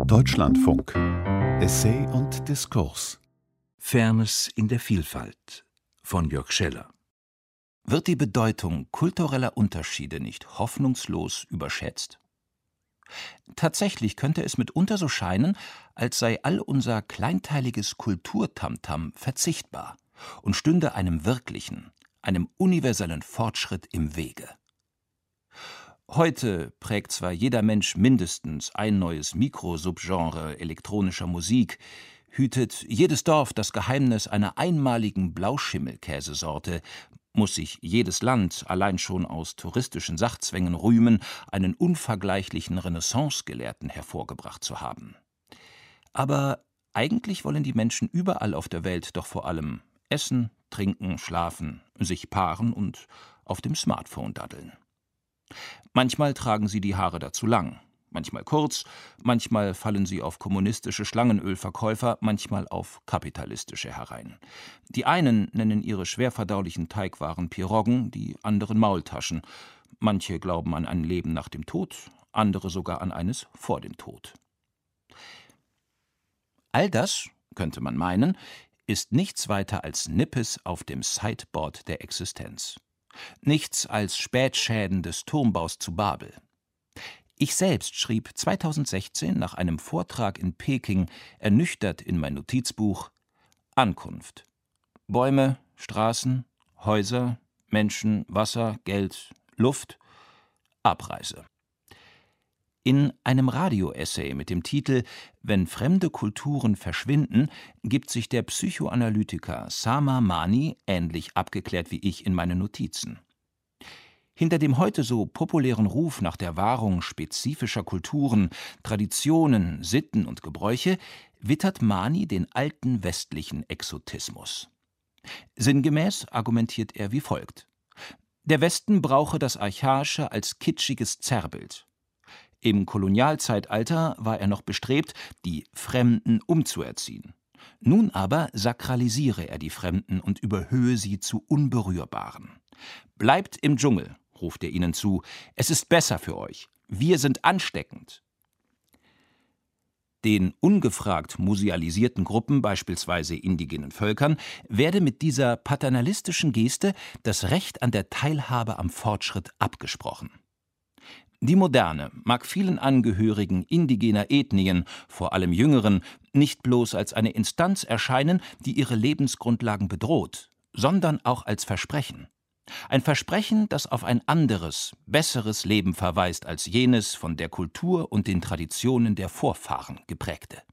Deutschlandfunk. Essay und Diskurs. Fairness in der Vielfalt von Jörg Scheller. Wird die Bedeutung kultureller Unterschiede nicht hoffnungslos überschätzt? Tatsächlich könnte es mitunter so scheinen, als sei all unser kleinteiliges Kulturtamtam verzichtbar und stünde einem wirklichen, einem universellen Fortschritt im Wege. Heute prägt zwar jeder Mensch mindestens ein neues Mikrosubgenre elektronischer Musik, hütet jedes Dorf das Geheimnis einer einmaligen Blauschimmelkäsesorte, muss sich jedes Land allein schon aus touristischen Sachzwängen rühmen, einen unvergleichlichen Renaissance-Gelehrten hervorgebracht zu haben. Aber eigentlich wollen die Menschen überall auf der Welt doch vor allem essen, trinken, schlafen, sich paaren und auf dem Smartphone daddeln. Manchmal tragen sie die Haare dazu lang, manchmal kurz, manchmal fallen sie auf kommunistische Schlangenölverkäufer, manchmal auf kapitalistische herein. Die einen nennen ihre schwerverdaulichen Teigwaren Piroggen, die anderen Maultaschen. Manche glauben an ein Leben nach dem Tod, andere sogar an eines vor dem Tod. All das, könnte man meinen, ist nichts weiter als Nippes auf dem Sideboard der Existenz. Nichts als Spätschäden des Turmbaus zu Babel. Ich selbst schrieb 2016 nach einem Vortrag in Peking ernüchtert in mein Notizbuch: Ankunft. Bäume, Straßen, Häuser, Menschen, Wasser, Geld, Luft, Abreise. In einem Radio-Essay mit dem Titel »Wenn fremde Kulturen verschwinden« gibt sich der Psychoanalytiker Sama Mani ähnlich abgeklärt wie ich in meinen Notizen. Hinter dem heute so populären Ruf nach der Wahrung spezifischer Kulturen, Traditionen, Sitten und Gebräuche wittert Mani den alten westlichen Exotismus. Sinngemäß argumentiert er wie folgt: Der Westen brauche das Archaische als kitschiges Zerrbild. Im Kolonialzeitalter war er noch bestrebt, die Fremden umzuerziehen. Nun aber sakralisiere er die Fremden und überhöhe sie zu Unberührbaren. »Bleibt im Dschungel«, ruft er ihnen zu, »es ist besser für euch. Wir sind ansteckend.« Den ungefragt musealisierten Gruppen, beispielsweise indigenen Völkern, werde mit dieser paternalistischen Geste das Recht an der Teilhabe am Fortschritt abgesprochen. Die Moderne mag vielen Angehörigen indigener Ethnien, vor allem Jüngeren, nicht bloß als eine Instanz erscheinen, die ihre Lebensgrundlagen bedroht, sondern auch als Versprechen. Ein Versprechen, das auf ein anderes, besseres Leben verweist als jenes von der Kultur und den Traditionen der Vorfahren geprägte.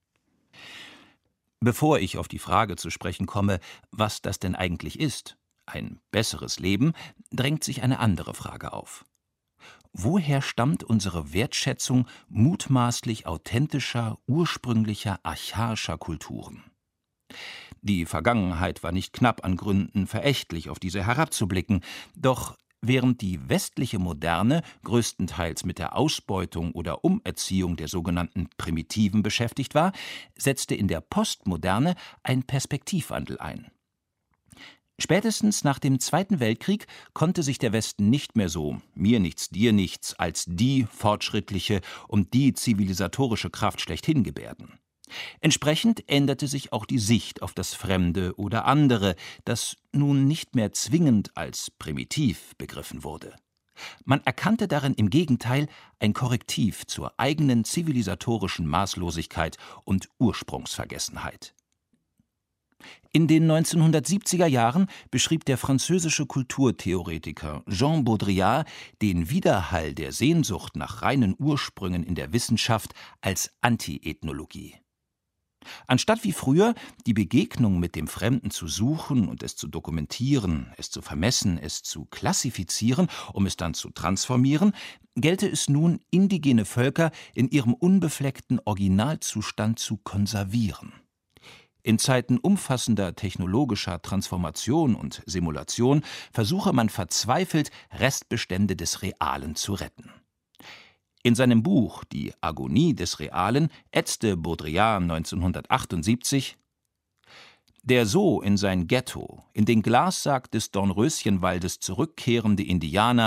Bevor ich auf die Frage zu sprechen komme, was das denn eigentlich ist, ein besseres Leben, drängt sich eine andere Frage auf. Woher stammt unsere Wertschätzung mutmaßlich authentischer, ursprünglicher, archaischer Kulturen? Die Vergangenheit war nicht knapp an Gründen, verächtlich auf diese herabzublicken, doch während die westliche Moderne größtenteils mit der Ausbeutung oder Umerziehung der sogenannten Primitiven beschäftigt war, setzte in der Postmoderne ein Perspektivwandel ein. Spätestens nach dem Zweiten Weltkrieg konnte sich der Westen nicht mehr so, mir nichts, dir nichts, als die fortschrittliche und die zivilisatorische Kraft schlechthin gebärden. Entsprechend änderte sich auch die Sicht auf das Fremde oder andere, das nun nicht mehr zwingend als primitiv begriffen wurde. Man erkannte darin im Gegenteil ein Korrektiv zur eigenen zivilisatorischen Maßlosigkeit und Ursprungsvergessenheit. In den 1970er Jahren beschrieb der französische Kulturtheoretiker Jean Baudrillard den Widerhall der Sehnsucht nach reinen Ursprüngen in der Wissenschaft als Anti-Ethnologie. Anstatt wie früher die Begegnung mit dem Fremden zu suchen und es zu dokumentieren, es zu vermessen, es zu klassifizieren, um es dann zu transformieren, gelte es nun, indigene Völker in ihrem unbefleckten Originalzustand zu konservieren. In Zeiten umfassender technologischer Transformation und Simulation versuche man verzweifelt, Restbestände des Realen zu retten. In seinem Buch »Die Agonie des Realen« ätzte Baudrillard 1978: Der so in sein Ghetto, in den Glassack des Dornröschenwaldes zurückkehrende Indianer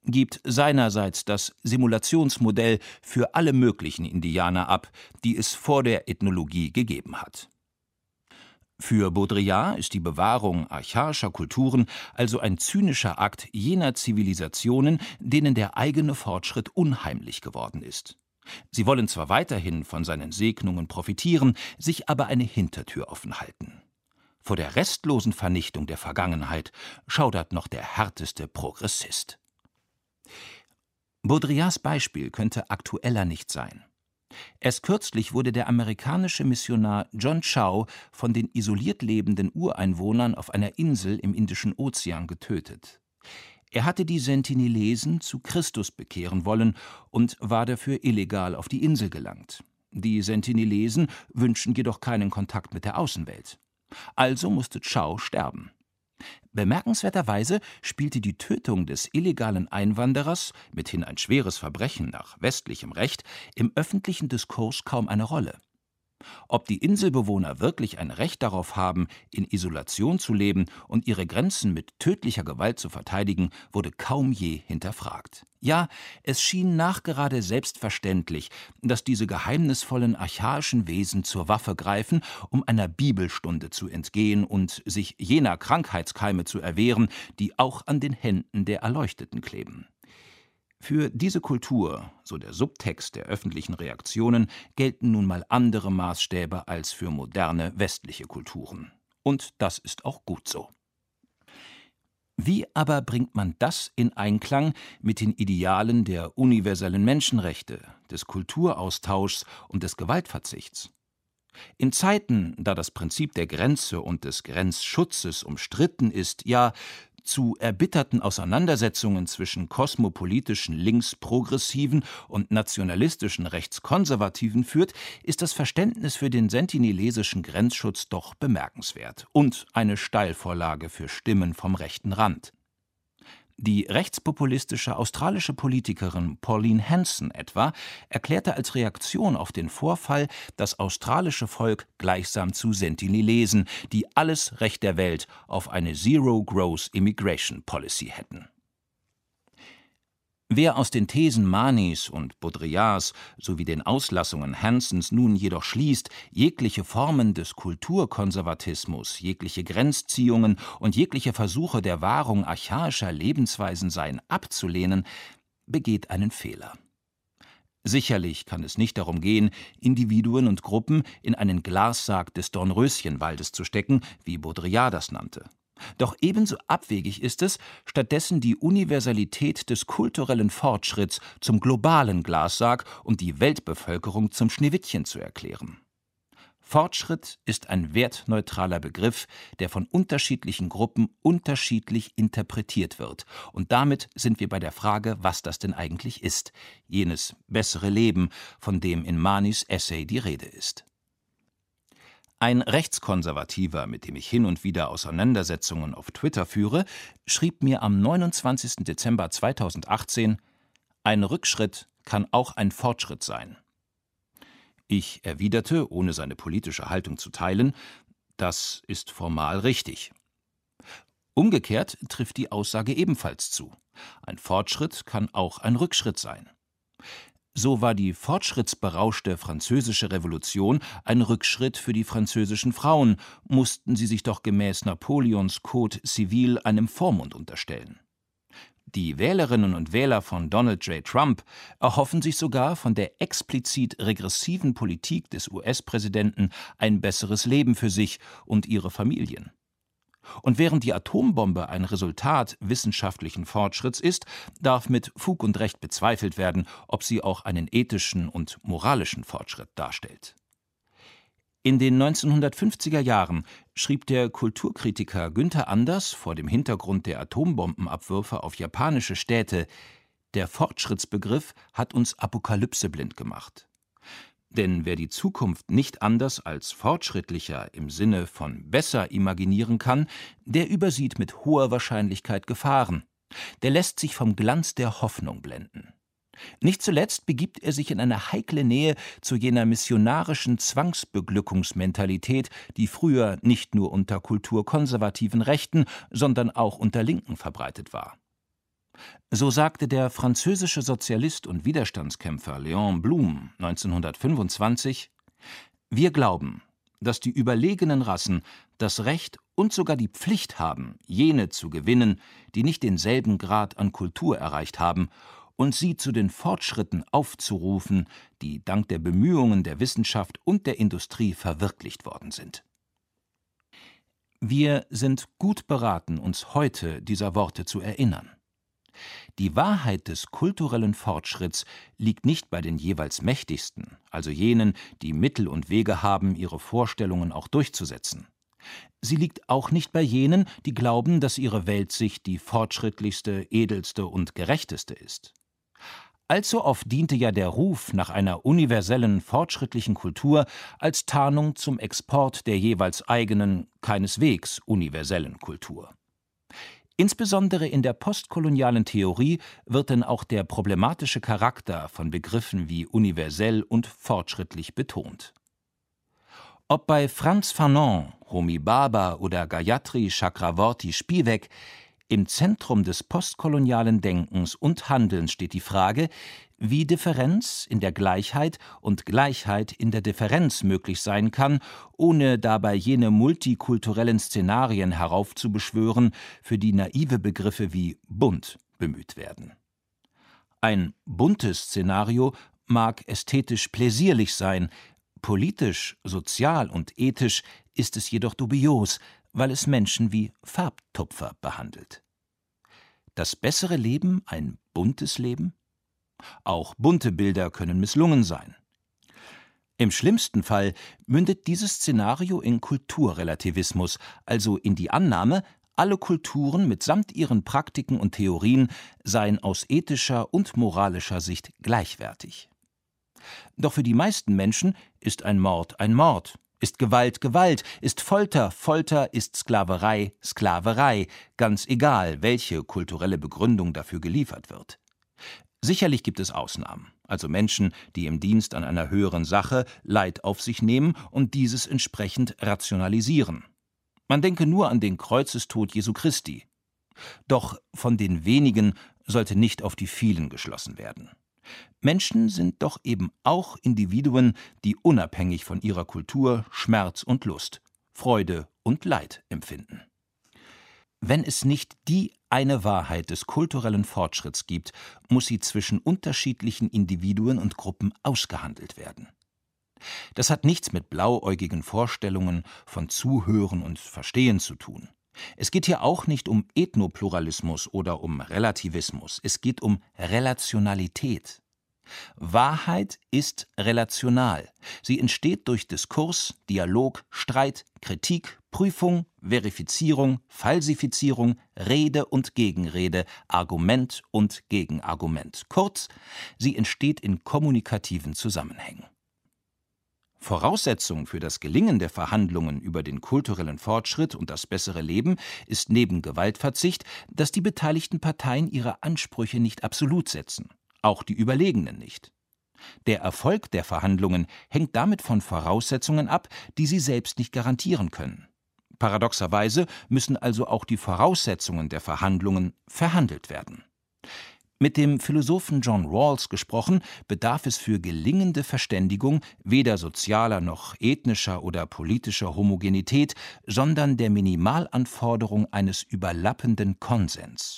gibt seinerseits das Simulationsmodell für alle möglichen Indianer ab, die es vor der Ethnologie gegeben hat. Für Baudrillard ist die Bewahrung archaischer Kulturen also ein zynischer Akt jener Zivilisationen, denen der eigene Fortschritt unheimlich geworden ist. Sie wollen zwar weiterhin von seinen Segnungen profitieren, sich aber eine Hintertür offen halten. Vor der restlosen Vernichtung der Vergangenheit schaudert noch der härteste Progressist. Baudrillards Beispiel könnte aktueller nicht sein. Erst kürzlich wurde der amerikanische Missionar John Chow von den isoliert lebenden Ureinwohnern auf einer Insel im Indischen Ozean getötet. Er hatte die Sentinelesen zu Christus bekehren wollen und war dafür illegal auf die Insel gelangt. Die Sentinelesen wünschen jedoch keinen Kontakt mit der Außenwelt. Also musste Chow sterben. Bemerkenswerterweise spielte die Tötung des illegalen Einwanderers, mithin ein schweres Verbrechen nach westlichem Recht, im öffentlichen Diskurs kaum eine Rolle. Ob die Inselbewohner wirklich ein Recht darauf haben, in Isolation zu leben und ihre Grenzen mit tödlicher Gewalt zu verteidigen, wurde kaum je hinterfragt. Ja, es schien nachgerade selbstverständlich, dass diese geheimnisvollen archaischen Wesen zur Waffe greifen, um einer Bibelstunde zu entgehen und sich jener Krankheitskeime zu erwehren, die auch an den Händen der Erleuchteten kleben. Für diese Kultur, so der Subtext der öffentlichen Reaktionen, gelten nun mal andere Maßstäbe als für moderne westliche Kulturen. Und das ist auch gut so. Wie aber bringt man das in Einklang mit den Idealen der universellen Menschenrechte, des Kulturaustauschs und des Gewaltverzichts? In Zeiten, da das Prinzip der Grenze und des Grenzschutzes umstritten ist, ja zu erbitterten Auseinandersetzungen zwischen kosmopolitischen Linksprogressiven und nationalistischen Rechtskonservativen führt, ist das Verständnis für den sentinelesischen Grenzschutz doch bemerkenswert und eine Steilvorlage für Stimmen vom rechten Rand. Die rechtspopulistische australische Politikerin Pauline Hanson etwa erklärte als Reaktion auf den Vorfall das australische Volk gleichsam zu Sentinelesen, die alles Recht der Welt auf eine Zero-Gross-Immigration-Policy hätten. Wer aus den Thesen Manis und Baudrillards sowie den Auslassungen Hansons nun jedoch schließt, jegliche Formen des Kulturkonservatismus, jegliche Grenzziehungen und jegliche Versuche der Wahrung archaischer Lebensweisen seien abzulehnen, begeht einen Fehler. Sicherlich kann es nicht darum gehen, Individuen und Gruppen in einen Glassarg des Dornröschenwaldes zu stecken, wie Baudrillard das nannte. Doch ebenso abwegig ist es, stattdessen die Universalität des kulturellen Fortschritts zum globalen Glassarg und die Weltbevölkerung zum Schneewittchen zu erklären. Fortschritt ist ein wertneutraler Begriff, der von unterschiedlichen Gruppen unterschiedlich interpretiert wird. Und damit sind wir bei der Frage, was das denn eigentlich ist, jenes bessere Leben, von dem in Manis Essay die Rede ist. Ein Rechtskonservativer, mit dem ich hin und wieder Auseinandersetzungen auf Twitter führe, schrieb mir am 29. Dezember 2018: Ein Rückschritt kann auch ein Fortschritt sein. Ich erwiderte, ohne seine politische Haltung zu teilen: Das ist formal richtig. Umgekehrt trifft die Aussage ebenfalls zu. Ein Fortschritt kann auch ein Rückschritt sein. So war die fortschrittsberauschte französische Revolution ein Rückschritt für die französischen Frauen, mussten sie sich doch gemäß Napoleons Code Civil einem Vormund unterstellen. Die Wählerinnen und Wähler von Donald J. Trump erhoffen sich sogar von der explizit regressiven Politik des US-Präsidenten ein besseres Leben für sich und ihre Familien. Und während die Atombombe ein Resultat wissenschaftlichen Fortschritts ist, darf mit Fug und Recht bezweifelt werden, ob sie auch einen ethischen und moralischen Fortschritt darstellt. In den 1950er Jahren schrieb der Kulturkritiker Günther Anders vor dem Hintergrund der Atombombenabwürfe auf japanische Städte: Der Fortschrittsbegriff hat uns apokalypseblind gemacht. Denn wer die Zukunft nicht anders als fortschrittlicher im Sinne von besser imaginieren kann, der übersieht mit hoher Wahrscheinlichkeit Gefahren. Der lässt sich vom Glanz der Hoffnung blenden. Nicht zuletzt begibt er sich in eine heikle Nähe zu jener missionarischen Zwangsbeglückungsmentalität, die früher nicht nur unter kulturkonservativen Rechten, sondern auch unter Linken verbreitet war. So sagte der französische Sozialist und Widerstandskämpfer Léon Blum 1925: Wir glauben, dass die überlegenen Rassen das Recht und sogar die Pflicht haben, jene zu gewinnen, die nicht denselben Grad an Kultur erreicht haben, und sie zu den Fortschritten aufzurufen, die dank der Bemühungen der Wissenschaft und der Industrie verwirklicht worden sind. Wir sind gut beraten, uns heute dieser Worte zu erinnern. Die Wahrheit des kulturellen Fortschritts liegt nicht bei den jeweils Mächtigsten, also jenen, die Mittel und Wege haben, ihre Vorstellungen auch durchzusetzen. Sie liegt auch nicht bei jenen, die glauben, dass ihre Weltsicht die fortschrittlichste, edelste und gerechteste ist. Allzu oft diente ja der Ruf nach einer universellen, fortschrittlichen Kultur als Tarnung zum Export der jeweils eigenen, keineswegs universellen Kultur. Insbesondere in der postkolonialen Theorie wird denn auch der problematische Charakter von Begriffen wie universell und fortschrittlich betont. Ob bei Frantz Fanon, Homi Bhabha oder Gayatri Chakravorty Spivak, im Zentrum des postkolonialen Denkens und Handelns steht die Frage, wie Differenz in der Gleichheit und Gleichheit in der Differenz möglich sein kann, ohne dabei jene multikulturellen Szenarien heraufzubeschwören, für die naive Begriffe wie bunt bemüht werden. Ein buntes Szenario mag ästhetisch pläsierlich sein, politisch, sozial und ethisch ist es jedoch dubios, weil es Menschen wie Farbtupfer behandelt. Das bessere Leben ein buntes Leben? Auch bunte Bilder können misslungen sein. Im schlimmsten Fall mündet dieses Szenario in Kulturrelativismus, also in die Annahme, alle Kulturen mitsamt ihren Praktiken und Theorien seien aus ethischer und moralischer Sicht gleichwertig. Doch für die meisten Menschen ist ein Mord, ist Gewalt Gewalt, ist Folter Folter, ist Sklaverei Sklaverei, ganz egal, welche kulturelle Begründung dafür geliefert wird. Sicherlich gibt es Ausnahmen, also Menschen, die im Dienst an einer höheren Sache Leid auf sich nehmen und dieses entsprechend rationalisieren. Man denke nur an den Kreuzestod Jesu Christi. Doch von den wenigen sollte nicht auf die vielen geschlossen werden. Menschen sind doch eben auch Individuen, die unabhängig von ihrer Kultur Schmerz und Lust, Freude und Leid empfinden. Wenn es nicht die eine Wahrheit des kulturellen Fortschritts gibt, muss sie zwischen unterschiedlichen Individuen und Gruppen ausgehandelt werden. Das hat nichts mit blauäugigen Vorstellungen von Zuhören und Verstehen zu tun. Es geht hier auch nicht um Ethnopluralismus oder um Relativismus, es geht um Relationalität. Wahrheit ist relational. Sie entsteht durch Diskurs, Dialog, Streit, Kritik, Prüfung, Verifizierung, Falsifizierung, Rede und Gegenrede, Argument und Gegenargument. Kurz, sie entsteht in kommunikativen Zusammenhängen. Voraussetzung für das Gelingen der Verhandlungen über den kulturellen Fortschritt und das bessere Leben ist neben Gewaltverzicht, dass die beteiligten Parteien ihre Ansprüche nicht absolut setzen, auch die Überlegenen nicht. Der Erfolg der Verhandlungen hängt damit von Voraussetzungen ab, die sie selbst nicht garantieren können. Paradoxerweise müssen also auch die Voraussetzungen der Verhandlungen verhandelt werden. Mit dem Philosophen John Rawls gesprochen, bedarf es für gelingende Verständigung weder sozialer noch ethnischer oder politischer Homogenität, sondern der Minimalanforderung eines überlappenden Konsens.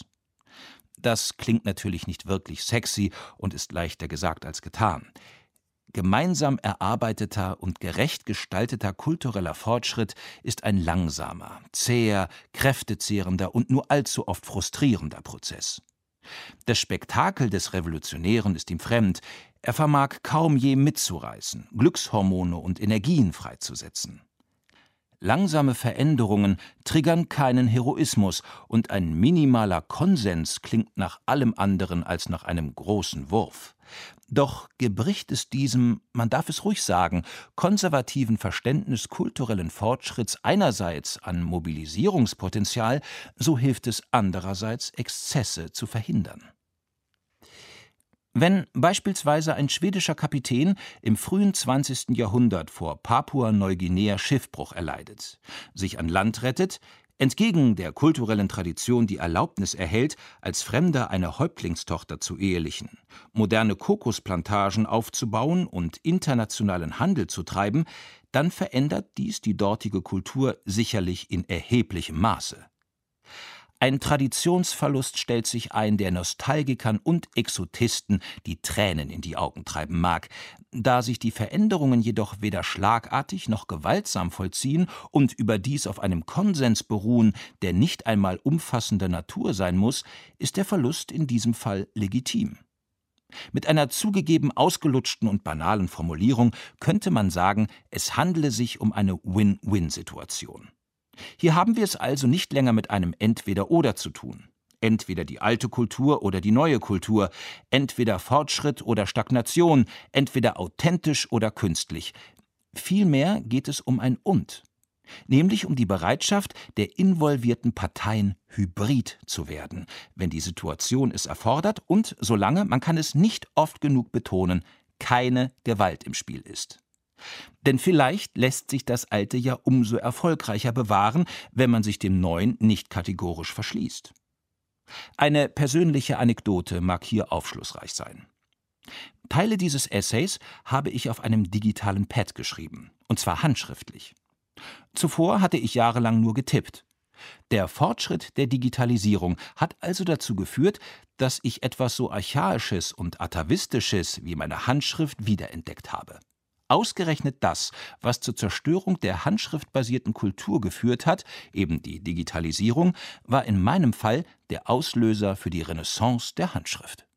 Das klingt natürlich nicht wirklich sexy und ist leichter gesagt als getan. Gemeinsam erarbeiteter und gerecht gestalteter kultureller Fortschritt ist ein langsamer, zäher, kräftezehrender und nur allzu oft frustrierender Prozess. Das Spektakel des Revolutionären ist ihm fremd, er vermag kaum je mitzureißen, Glückshormone und Energien freizusetzen. Langsame Veränderungen triggern keinen Heroismus und ein minimaler Konsens klingt nach allem anderen als nach einem großen Wurf. Doch gebricht es diesem, man darf es ruhig sagen, konservativen Verständnis kulturellen Fortschritts einerseits an Mobilisierungspotenzial, so hilft es andererseits, Exzesse zu verhindern. Wenn beispielsweise ein schwedischer Kapitän im frühen 20. Jahrhundert vor Papua-Neuguinea Schiffbruch erleidet, sich an Land rettet, Entgegen der kulturellen Tradition die Erlaubnis erhält, als Fremder eine Häuptlingstochter zu ehelichen, moderne Kokosplantagen aufzubauen und internationalen Handel zu treiben, dann verändert dies die dortige Kultur sicherlich in erheblichem Maße. Ein Traditionsverlust stellt sich ein, der Nostalgikern und Exotisten die Tränen in die Augen treiben mag. Da sich die Veränderungen jedoch weder schlagartig noch gewaltsam vollziehen und überdies auf einem Konsens beruhen, der nicht einmal umfassender Natur sein muss, ist der Verlust in diesem Fall legitim. Mit einer zugegeben ausgelutschten und banalen Formulierung könnte man sagen, es handele sich um eine Win-Win-Situation. Hier haben wir es also nicht länger mit einem Entweder-oder zu tun. Entweder die alte Kultur oder die neue Kultur, entweder Fortschritt oder Stagnation, entweder authentisch oder künstlich. Vielmehr geht es um ein Und, nämlich um die Bereitschaft der involvierten Parteien, hybrid zu werden, wenn die Situation es erfordert und solange, man kann es nicht oft genug betonen, keine Gewalt im Spiel ist. Denn vielleicht lässt sich das Alte ja umso erfolgreicher bewahren, wenn man sich dem Neuen nicht kategorisch verschließt. Eine persönliche Anekdote mag hier aufschlussreich sein. Teile dieses Essays habe ich auf einem digitalen Pad geschrieben, und zwar handschriftlich. Zuvor hatte ich jahrelang nur getippt. Der Fortschritt der Digitalisierung hat also dazu geführt, dass ich etwas so Archaisches und Atavistisches wie meine Handschrift wiederentdeckt habe. Ausgerechnet das, was zur Zerstörung der handschriftbasierten Kultur geführt hat, eben die Digitalisierung, war in meinem Fall der Auslöser für die Renaissance der Handschrift.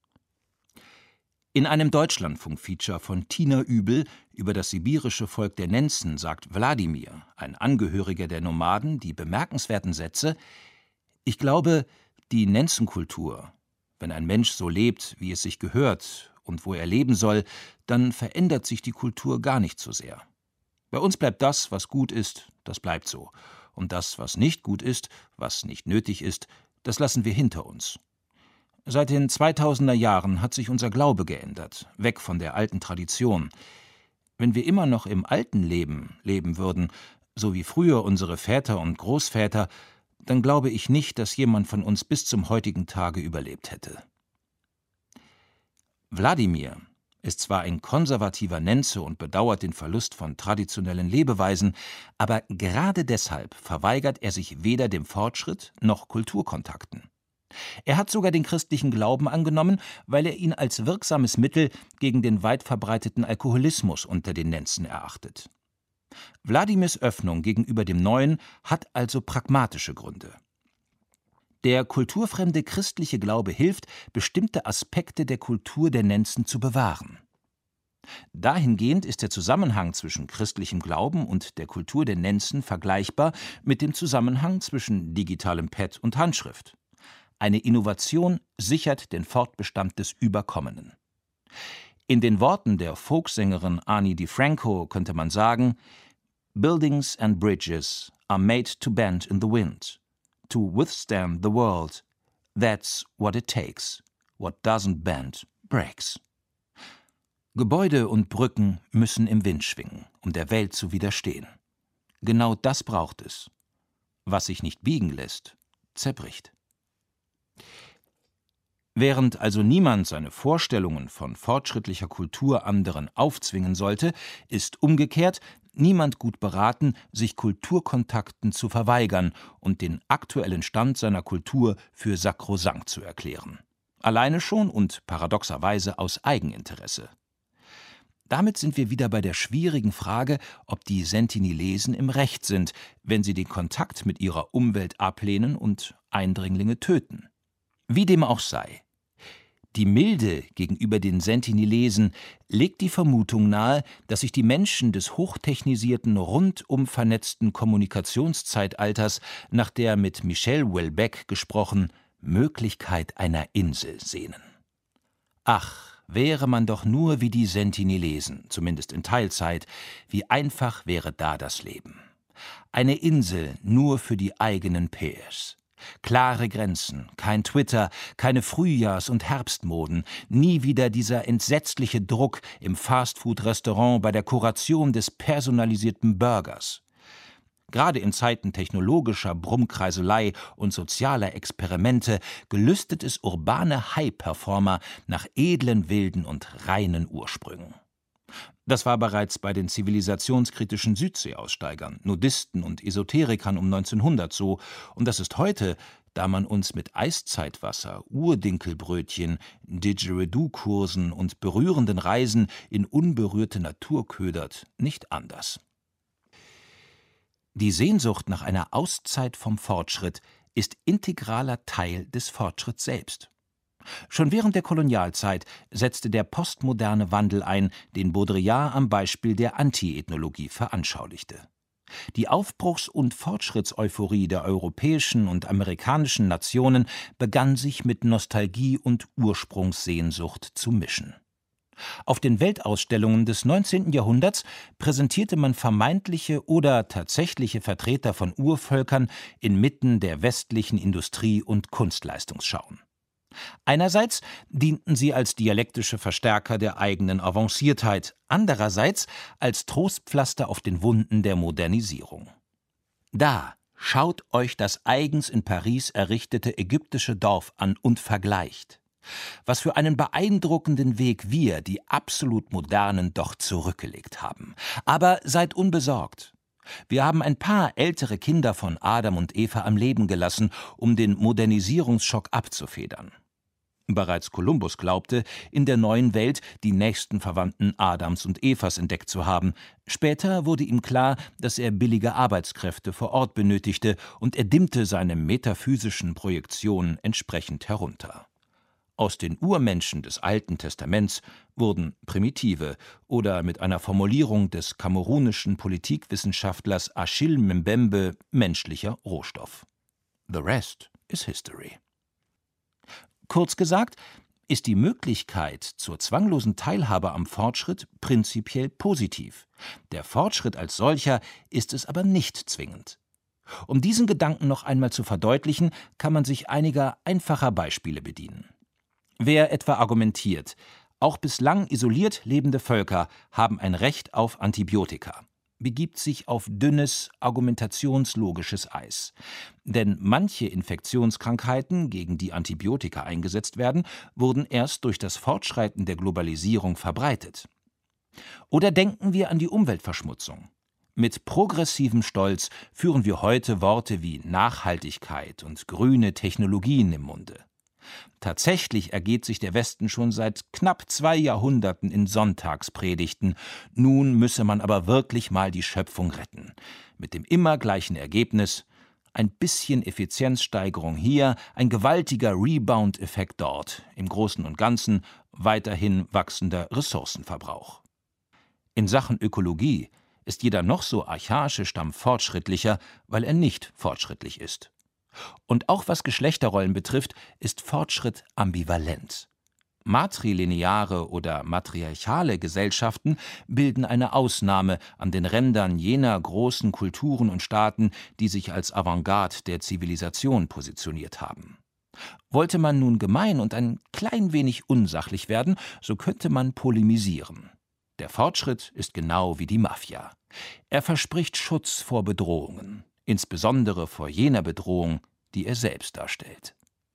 In einem Deutschlandfunk-Feature von Tina Übel über das sibirische Volk der Nenzen sagt Wladimir, ein Angehöriger der Nomaden, die bemerkenswerten Sätze: Ich glaube, die Nenzenkultur, wenn ein Mensch so lebt, wie es sich gehört und wo er leben soll, dann verändert sich die Kultur gar nicht so sehr. Bei uns bleibt das, was gut ist, das bleibt so. Und das, was nicht gut ist, was nicht nötig ist, das lassen wir hinter uns. Seit den 2000er Jahren hat sich unser Glaube geändert, weg von der alten Tradition. Wenn wir immer noch im alten Leben würden, so wie früher unsere Väter und Großväter, dann glaube ich nicht, dass jemand von uns bis zum heutigen Tage überlebt hätte. Wladimir ist zwar ein konservativer Nenze und bedauert den Verlust von traditionellen Lebeweisen, aber gerade deshalb verweigert er sich weder dem Fortschritt noch Kulturkontakten. Er hat sogar den christlichen Glauben angenommen, weil er ihn als wirksames Mittel gegen den weit verbreiteten Alkoholismus unter den Nenzen erachtet. Wladimirs Öffnung gegenüber dem Neuen hat also pragmatische Gründe. Der kulturfremde christliche Glaube hilft, bestimmte Aspekte der Kultur der Nenzen zu bewahren. Dahingehend ist der Zusammenhang zwischen christlichem Glauben und der Kultur der Nenzen vergleichbar mit dem Zusammenhang zwischen digitalem Pad und Handschrift. Eine Innovation sichert den Fortbestand des Überkommenen. In den Worten der Folksängerin Ani DiFranco könnte man sagen: Buildings and bridges are made to bend in the wind. To withstand the world, that's what it takes. What doesn't bend, breaks. Gebäude und Brücken müssen im Wind schwingen, um der Welt zu widerstehen. Genau das braucht es. Was sich nicht biegen lässt, zerbricht. Während also niemand seine Vorstellungen von fortschrittlicher Kultur anderen aufzwingen sollte, ist umgekehrt niemand gut beraten, sich Kulturkontakten zu verweigern und den aktuellen Stand seiner Kultur für sakrosankt zu erklären. Alleine schon und paradoxerweise aus Eigeninteresse. Damit sind wir wieder bei der schwierigen Frage, ob die Sentinelesen im Recht sind, wenn sie den Kontakt mit ihrer Umwelt ablehnen und Eindringlinge töten. Wie dem auch sei. Die Milde gegenüber den Sentinelesen legt die Vermutung nahe, dass sich die Menschen des hochtechnisierten, rundum vernetzten Kommunikationszeitalters nach der mit Michel Houellebecq gesprochen Möglichkeit einer Insel sehnen. Ach, wäre man doch nur wie die Sentinelesen, zumindest in Teilzeit, wie einfach wäre da das Leben. Eine Insel nur für die eigenen Peers. Klare Grenzen, kein Twitter, keine Frühjahrs- und Herbstmoden, nie wieder dieser entsetzliche Druck im Fastfood-Restaurant bei der Kuration des personalisierten Burgers. Gerade in Zeiten technologischer Brummkreiselei und sozialer Experimente gelüstet es urbane High-Performer nach edlen, wilden und reinen Ursprüngen. Das war bereits bei den zivilisationskritischen Südseeaussteigern, Nudisten und Esoterikern um 1900 so, und das ist heute, da man uns mit Eiszeitwasser, Urdinkelbrötchen, Didgeridoo-Kursen und berührenden Reisen in unberührte Natur ködert, nicht anders. Die Sehnsucht nach einer Auszeit vom Fortschritt ist integraler Teil des Fortschritts selbst. Schon während der Kolonialzeit setzte der postmoderne Wandel ein, den Baudrillard am Beispiel der Anti-Ethnologie veranschaulichte. Die Aufbruchs- und Fortschrittseuphorie der europäischen und amerikanischen Nationen begann sich mit Nostalgie und Ursprungssehnsucht zu mischen. Auf den Weltausstellungen des 19. Jahrhunderts präsentierte man vermeintliche oder tatsächliche Vertreter von Urvölkern inmitten der westlichen Industrie- und Kunstleistungsschauen. Einerseits dienten sie als dialektische Verstärker der eigenen Avanciertheit, andererseits als Trostpflaster auf den Wunden der Modernisierung. Da, schaut euch das eigens in Paris errichtete ägyptische Dorf an und vergleicht. Was für einen beeindruckenden Weg wir, die absolut Modernen, doch zurückgelegt haben. Aber seid unbesorgt. Wir haben ein paar ältere Kinder von Adam und Eva am Leben gelassen, um den Modernisierungsschock abzufedern. Bereits Kolumbus glaubte, in der neuen Welt die nächsten Verwandten Adams und Evas entdeckt zu haben. Später wurde ihm klar, dass er billige Arbeitskräfte vor Ort benötigte, und er dimmte seine metaphysischen Projektionen entsprechend herunter. Aus den Urmenschen des Alten Testaments wurden Primitive oder mit einer Formulierung des kamerunischen Politikwissenschaftlers Achille Mbembe menschlicher Rohstoff. The rest is history. Kurz gesagt, ist die Möglichkeit zur zwanglosen Teilhabe am Fortschritt prinzipiell positiv. Der Fortschritt als solcher ist es aber nicht zwingend. Um diesen Gedanken noch einmal zu verdeutlichen, kann man sich einiger einfacher Beispiele bedienen. Wer etwa argumentiert, auch bislang isoliert lebende Völker haben ein Recht auf Antibiotika, begibt sich auf dünnes, argumentationslogisches Eis. Denn manche Infektionskrankheiten, gegen die Antibiotika eingesetzt werden, wurden erst durch das Fortschreiten der Globalisierung verbreitet. Oder denken wir an die Umweltverschmutzung. Mit progressivem Stolz führen wir heute Worte wie Nachhaltigkeit und grüne Technologien im Munde. Tatsächlich ergeht sich der Westen schon seit knapp 2 Jahrhunderten in Sonntagspredigten. Nun müsse man aber wirklich mal die Schöpfung retten. Mit dem immer gleichen Ergebnis: ein bisschen Effizienzsteigerung hier, ein gewaltiger Rebound-Effekt dort. Im Großen und Ganzen weiterhin wachsender Ressourcenverbrauch. In Sachen Ökologie ist jeder noch so archaische Stamm fortschrittlicher, weil er nicht fortschrittlich ist. Und auch was Geschlechterrollen betrifft, ist Fortschritt ambivalent. Matrilineare oder matriarchale Gesellschaften bilden eine Ausnahme an den Rändern jener großen Kulturen und Staaten, die sich als Avantgarde der Zivilisation positioniert haben. Wollte man nun gemein und ein klein wenig unsachlich werden, so könnte man polemisieren. Der Fortschritt ist genau wie die Mafia. Er verspricht Schutz vor Bedrohungen, insbesondere vor jener Bedrohung, die er selbst darstellt.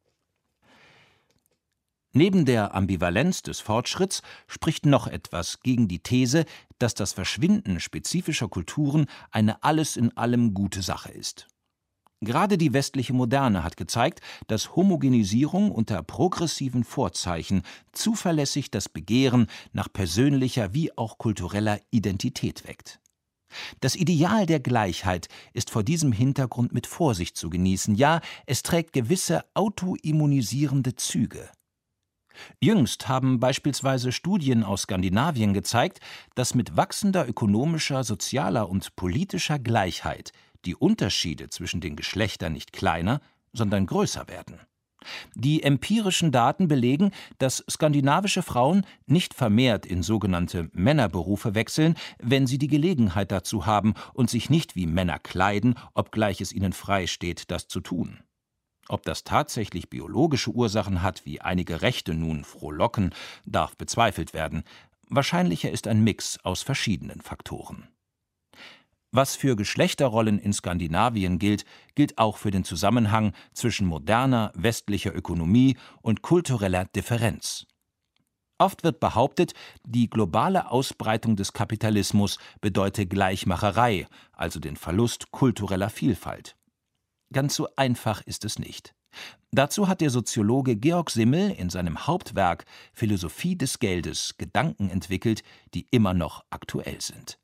Neben der Ambivalenz des Fortschritts spricht noch etwas gegen die These, dass das Verschwinden spezifischer Kulturen eine alles in allem gute Sache ist. Gerade die westliche Moderne hat gezeigt, dass Homogenisierung unter progressiven Vorzeichen zuverlässig das Begehren nach persönlicher wie auch kultureller Identität weckt. Das Ideal der Gleichheit ist vor diesem Hintergrund mit Vorsicht zu genießen, ja, es trägt gewisse autoimmunisierende Züge. Jüngst haben beispielsweise Studien aus Skandinavien gezeigt, dass mit wachsender ökonomischer, sozialer und politischer Gleichheit die Unterschiede zwischen den Geschlechtern nicht kleiner, sondern größer werden. Die empirischen Daten belegen, dass skandinavische Frauen nicht vermehrt in sogenannte Männerberufe wechseln, wenn sie die Gelegenheit dazu haben und sich nicht wie Männer kleiden, obgleich es ihnen frei steht, das zu tun. Ob das tatsächlich biologische Ursachen hat, wie einige Rechte nun frohlocken, darf bezweifelt werden. Wahrscheinlicher ist ein Mix aus verschiedenen Faktoren. Was für Geschlechterrollen in Skandinavien gilt, gilt auch für den Zusammenhang zwischen moderner westlicher Ökonomie und kultureller Differenz. Oft wird behauptet, die globale Ausbreitung des Kapitalismus bedeute Gleichmacherei, also den Verlust kultureller Vielfalt. Ganz so einfach ist es nicht. Dazu hat der Soziologe Georg Simmel in seinem Hauptwerk Philosophie des Geldes Gedanken entwickelt, die immer noch aktuell sind.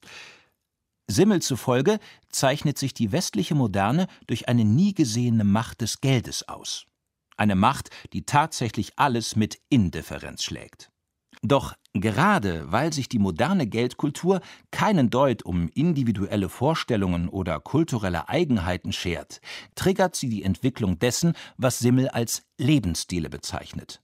Simmel zufolge zeichnet sich die westliche Moderne durch eine nie gesehene Macht des Geldes aus. Eine Macht, die tatsächlich alles mit Indifferenz schlägt. Doch gerade weil sich die moderne Geldkultur keinen Deut um individuelle Vorstellungen oder kulturelle Eigenheiten schert, triggert sie die Entwicklung dessen, was Simmel als Lebensstile bezeichnet.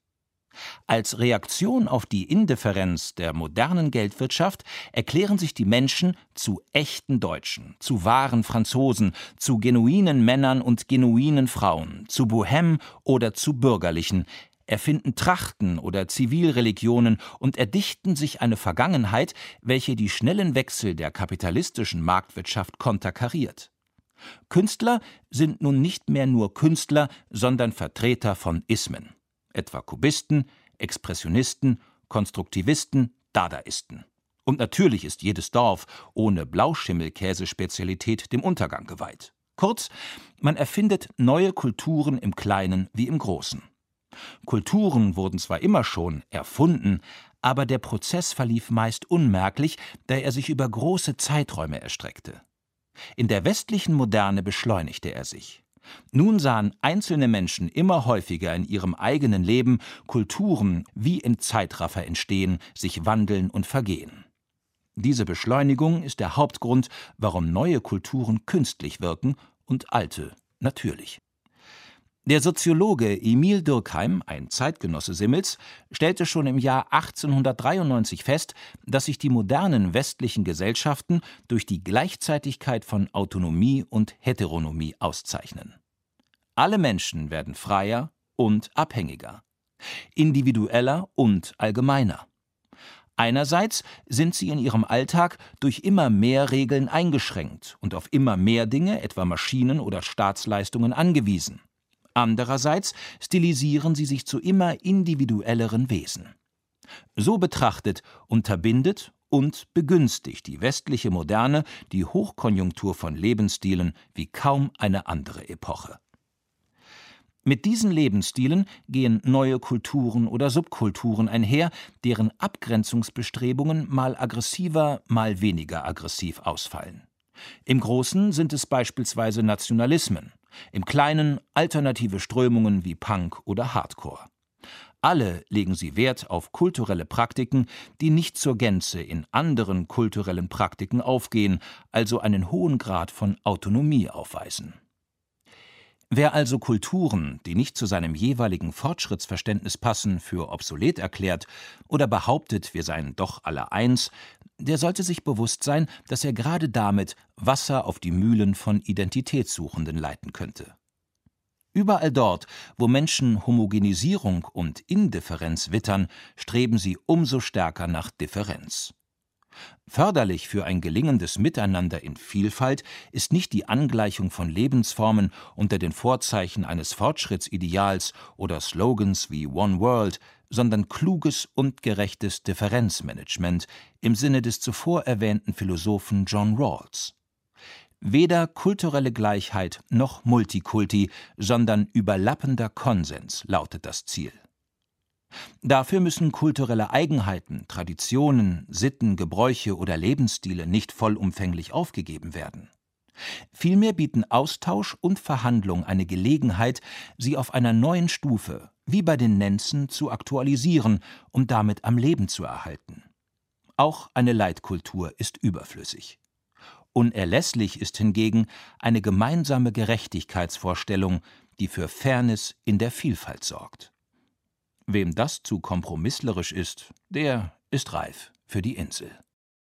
Als Reaktion auf die Indifferenz der modernen Geldwirtschaft erklären sich die Menschen zu echten Deutschen, zu wahren Franzosen, zu genuinen Männern und genuinen Frauen, zu Bohème oder zu Bürgerlichen, erfinden Trachten oder Zivilreligionen und erdichten sich eine Vergangenheit, welche die schnellen Wechsel der kapitalistischen Marktwirtschaft konterkariert. Künstler sind nun nicht mehr nur Künstler, sondern Vertreter von Ismen. Etwa Kubisten, Expressionisten, Konstruktivisten, Dadaisten. Und natürlich ist jedes Dorf ohne Blauschimmelkäsespezialität dem Untergang geweiht. Kurz, man erfindet neue Kulturen im Kleinen wie im Großen. Kulturen wurden zwar immer schon erfunden, aber der Prozess verlief meist unmerklich, da er sich über große Zeiträume erstreckte. In der westlichen Moderne beschleunigte er sich. Nun sahen einzelne Menschen immer häufiger in ihrem eigenen Leben Kulturen wie im Zeitraffer entstehen, sich wandeln und vergehen. Diese Beschleunigung ist der Hauptgrund, warum neue Kulturen künstlich wirken und alte natürlich. Der Soziologe Emil Durkheim, ein Zeitgenosse Simmels, stellte schon im Jahr 1893 fest, dass sich die modernen westlichen Gesellschaften durch die Gleichzeitigkeit von Autonomie und Heteronomie auszeichnen. Alle Menschen werden freier und abhängiger, individueller und allgemeiner. Einerseits sind sie in ihrem Alltag durch immer mehr Regeln eingeschränkt und auf immer mehr Dinge, etwa Maschinen oder Staatsleistungen, angewiesen. Andererseits stilisieren sie sich zu immer individuelleren Wesen. So betrachtet unterbindet und begünstigt die westliche Moderne die Hochkonjunktur von Lebensstilen wie kaum eine andere Epoche. Mit diesen Lebensstilen gehen neue Kulturen oder Subkulturen einher, deren Abgrenzungsbestrebungen mal aggressiver, mal weniger aggressiv ausfallen. Im Großen sind es beispielsweise Nationalismen, im Kleinen alternative Strömungen wie Punk oder Hardcore. Alle legen sie Wert auf kulturelle Praktiken, die nicht zur Gänze in anderen kulturellen Praktiken aufgehen, also einen hohen Grad von Autonomie aufweisen. Wer also Kulturen, die nicht zu seinem jeweiligen Fortschrittsverständnis passen, für obsolet erklärt oder behauptet, wir seien doch alle eins, der sollte sich bewusst sein, dass er gerade damit Wasser auf die Mühlen von Identitätssuchenden leiten könnte. Überall dort, wo Menschen Homogenisierung und Indifferenz wittern, streben sie umso stärker nach Differenz. Förderlich für ein gelingendes Miteinander in Vielfalt ist nicht die Angleichung von Lebensformen unter den Vorzeichen eines Fortschrittsideals oder Slogans wie One World, sondern kluges und gerechtes Differenzmanagement im Sinne des zuvor erwähnten Philosophen John Rawls. Weder kulturelle Gleichheit noch Multikulti, sondern überlappender Konsens lautet das Ziel. Dafür müssen kulturelle Eigenheiten, Traditionen, Sitten, Gebräuche oder Lebensstile nicht vollumfänglich aufgegeben werden. Vielmehr bieten Austausch und Verhandlung eine Gelegenheit, sie auf einer neuen Stufe, wie bei den Nenzen, zu aktualisieren und damit am Leben zu erhalten. Auch eine Leitkultur ist überflüssig. Unerlässlich ist hingegen eine gemeinsame Gerechtigkeitsvorstellung, die für Fairness in der Vielfalt sorgt. Wem das zu kompromisslerisch ist, der ist reif für die Insel.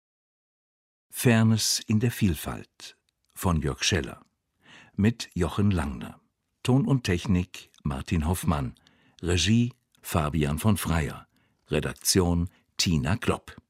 Fairness in der Vielfalt von Jörg Scheller mit Jochen Langner. Ton und Technik Martin Hoffmann. Regie Fabian von Freyer. Redaktion Tina Klopp.